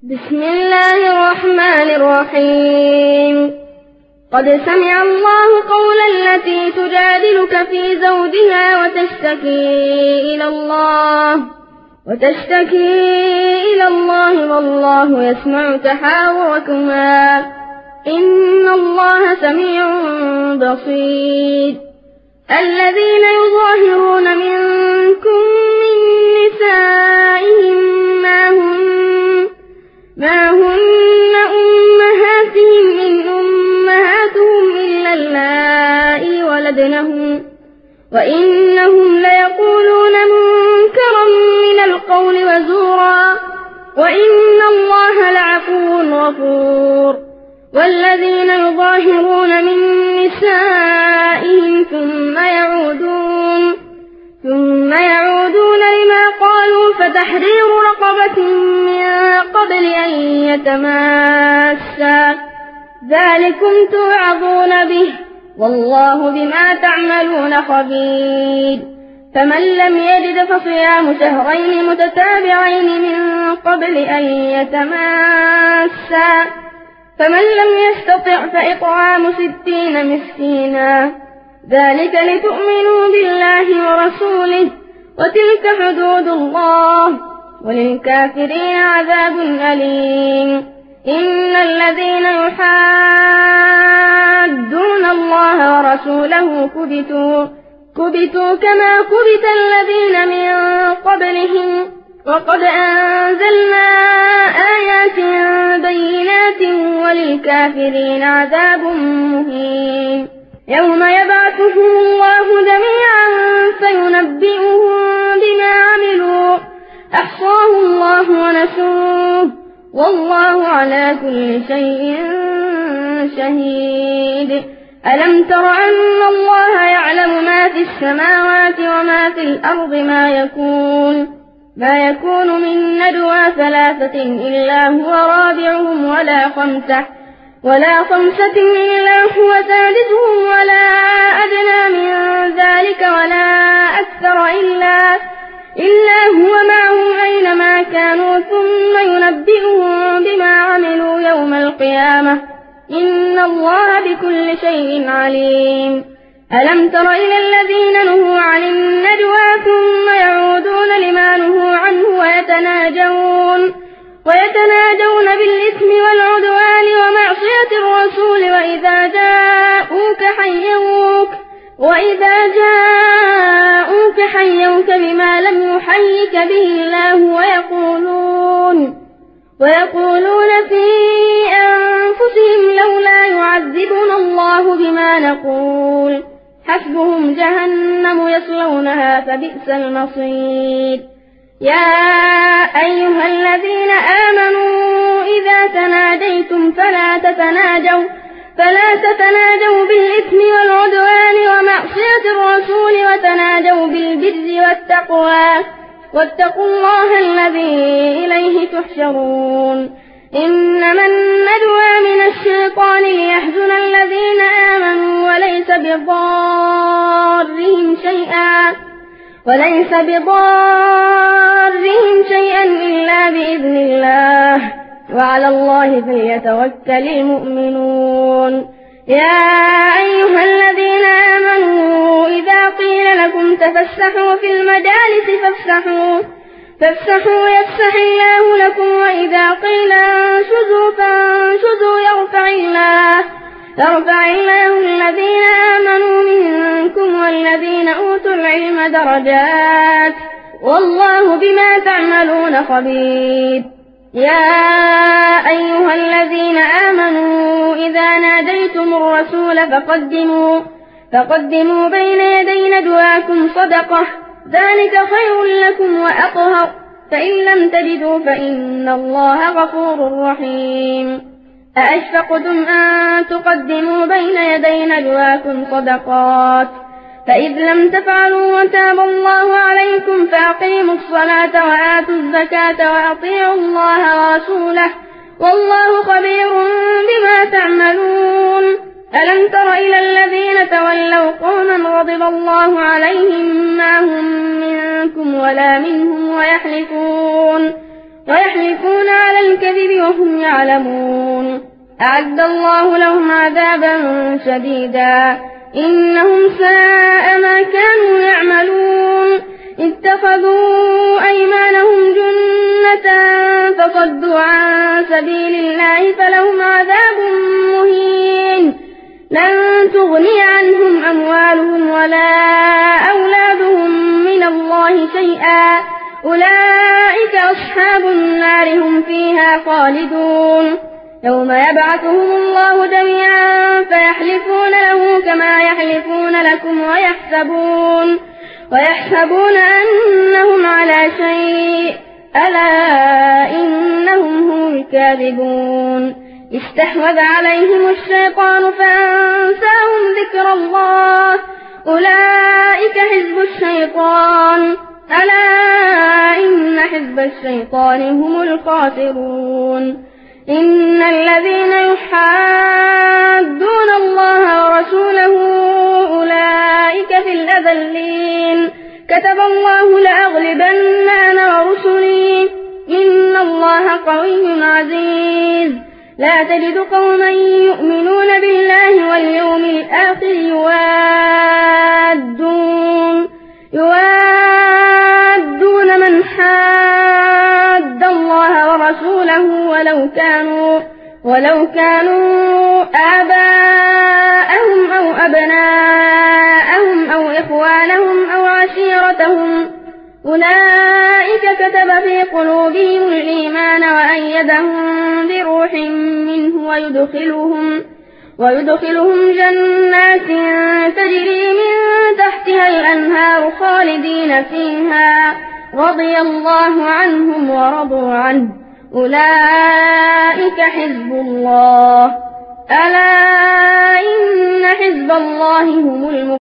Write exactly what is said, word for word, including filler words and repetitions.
بسم الله الرحمن الرحيم قد سمع الله قول التي تجادلك في زوجها وتشتكي إلى الله وتشتكي إلى الله والله يسمع تحاوركما إن الله سميع بصير الذين يظاهرون منكم من نسائهم ما هن ما هن أمهاتهم إن أمهاتهم إلا اللائي ولدنهم وإنهم ليقولون منكرا من القول وزورا وإن الله لعفو غفور والذين يظاهرون من نسائهم ثم يعودون ثم يعودون لما قالوا فتحرير رقبة من قبل أن يتماسا ذلكم توعظون به والله بما تعملون خبير فمن لم يجد فصيام شهرين متتابعين من قبل أن يتماسا فمن لم يستطع فإطعام ستين مسكينا ذلك لتؤمنوا بالله ورسوله وتلك حدود الله وللكافرين عذاب أليم إن الذين يحادون الله ورسوله كبتوا كبتوا كما كبت الذين من قبلهم وقد أنزلنا آيات بينات وللكافرين عذاب مهين يوم يبعثهم الله جميعا فينبئهم بما عملوا أحصاه الله ونسوه والله على كل شيء شهيد ألم تر أن الله يعلم ما في السماوات وما في الأرض ما يكون ما يكون من ندوى ثلاثة إلا هو رابعهم ولا خمسة ولا خمسة إلا هو سادسهم ولا أدنى من ذلك ولا أكثر إلا إلا هو معهم أينما كانوا ثم ينبئهم بما عملوا يوم القيامة إن الله بكل شيء عليم ألم تر إلى الذين نهوا عن النجوى ثم يعودون لما نهوا عنه ويتناجون ويتناجون بالإثم والعدوان ومعصية الرسول وإذا جاءوك حيوك وإذا جاءوك حيوك بما لم يحيك به الله ويقولون ويقولون في أنفسهم لولا يعذبنا الله بما نقول حسبهم جهنم يصلونها فبئس المصير يا أيها الذين آمنوا إذا تناجيتم فلا تتناجوا فلا تتناجوا بالإثم والعدوان ومعصية الرسول وتناجوا بالبر والتقوى واتقوا الله الذي إليه تحشرون إنما النجوى من الشيطان ليحزن الذين آمنوا وليس بضارهم شيئا وليس بضارهم شيئا إلا بإذن الله وعلى الله فليتوكل المؤمنون يا أيها الذين آمنوا إذا قيل لكم تفسحوا في المجالس فافسحوا فافسحوا يفسح الله لكم وإذا قيل انشزوا فانشزوا يرفع الله يرفع الله الذين آمنوا منكم والذين أوتوا العلم درجات والله بما تعملون خبير يا أيها الذين آمنوا إذا ناديتم الرسول فقدموا فقدموا بين يدي نجواكم صدقة ذلك خير لكم وأطهر فإن لم تجدوا فإن الله غفور رحيم أأشفقتم أن تقدموا بين يدي نجواكم صدقات فإذ لم تفعلوا وتاب الله عليكم فأقيموا الصلاة وآتوا الزكاة وأطيعوا الله ورسوله والله خبير بما تعملون ألم تر إلى الذين تولوا قوما غضب الله عليهم ما هم منكم ولا منهم ويحلفون ويحلفون على الكذب وهم يعلمون أعد الله لهم عذابا شديدا إنهم ساء ما كانوا يعملون اتخذوا أيمانهم جنة فصدوا عن سبيل الله فلهم عذاب مهين لن تغني عنهم أموالهم ولا أولادهم من الله شيئا أولئك أصحاب النار هم فيها خالدون يوم يبعثهم الله جميعا فيحلفون له كما يحلفون لكم ويحسبون ويحسبون أنهم على شيء ألا إنهم هم الكاذبون استحوذ عليهم الشيطان فأنساهم ذكر الله أولئك حزب الشيطان ألا إن حزب الشيطان هم الخاسرون إن الذين يحادون الله ورسوله أولئك في الأذلين كتب الله لأغلبن أنا ورسلي إن الله قوي عزيز لا تجد قوما يؤمنون بالله واليوم الآخر يوادون يوادون من حاد الله ورسوله ولو كانوا ولو كانوا آباءهم أو أبناءهم أو إخوانهم أو عشيرتهم أولئك كتب في قلوبهم الإيمان وأيدهم بروح منه ويدخلهم ويدخلهم جنات تجري من تحتها الأنهار خالدين فيها رضي الله عنهم ورضوا عنه أولئك حزب الله ألا إن حزب الله هم المفلحون.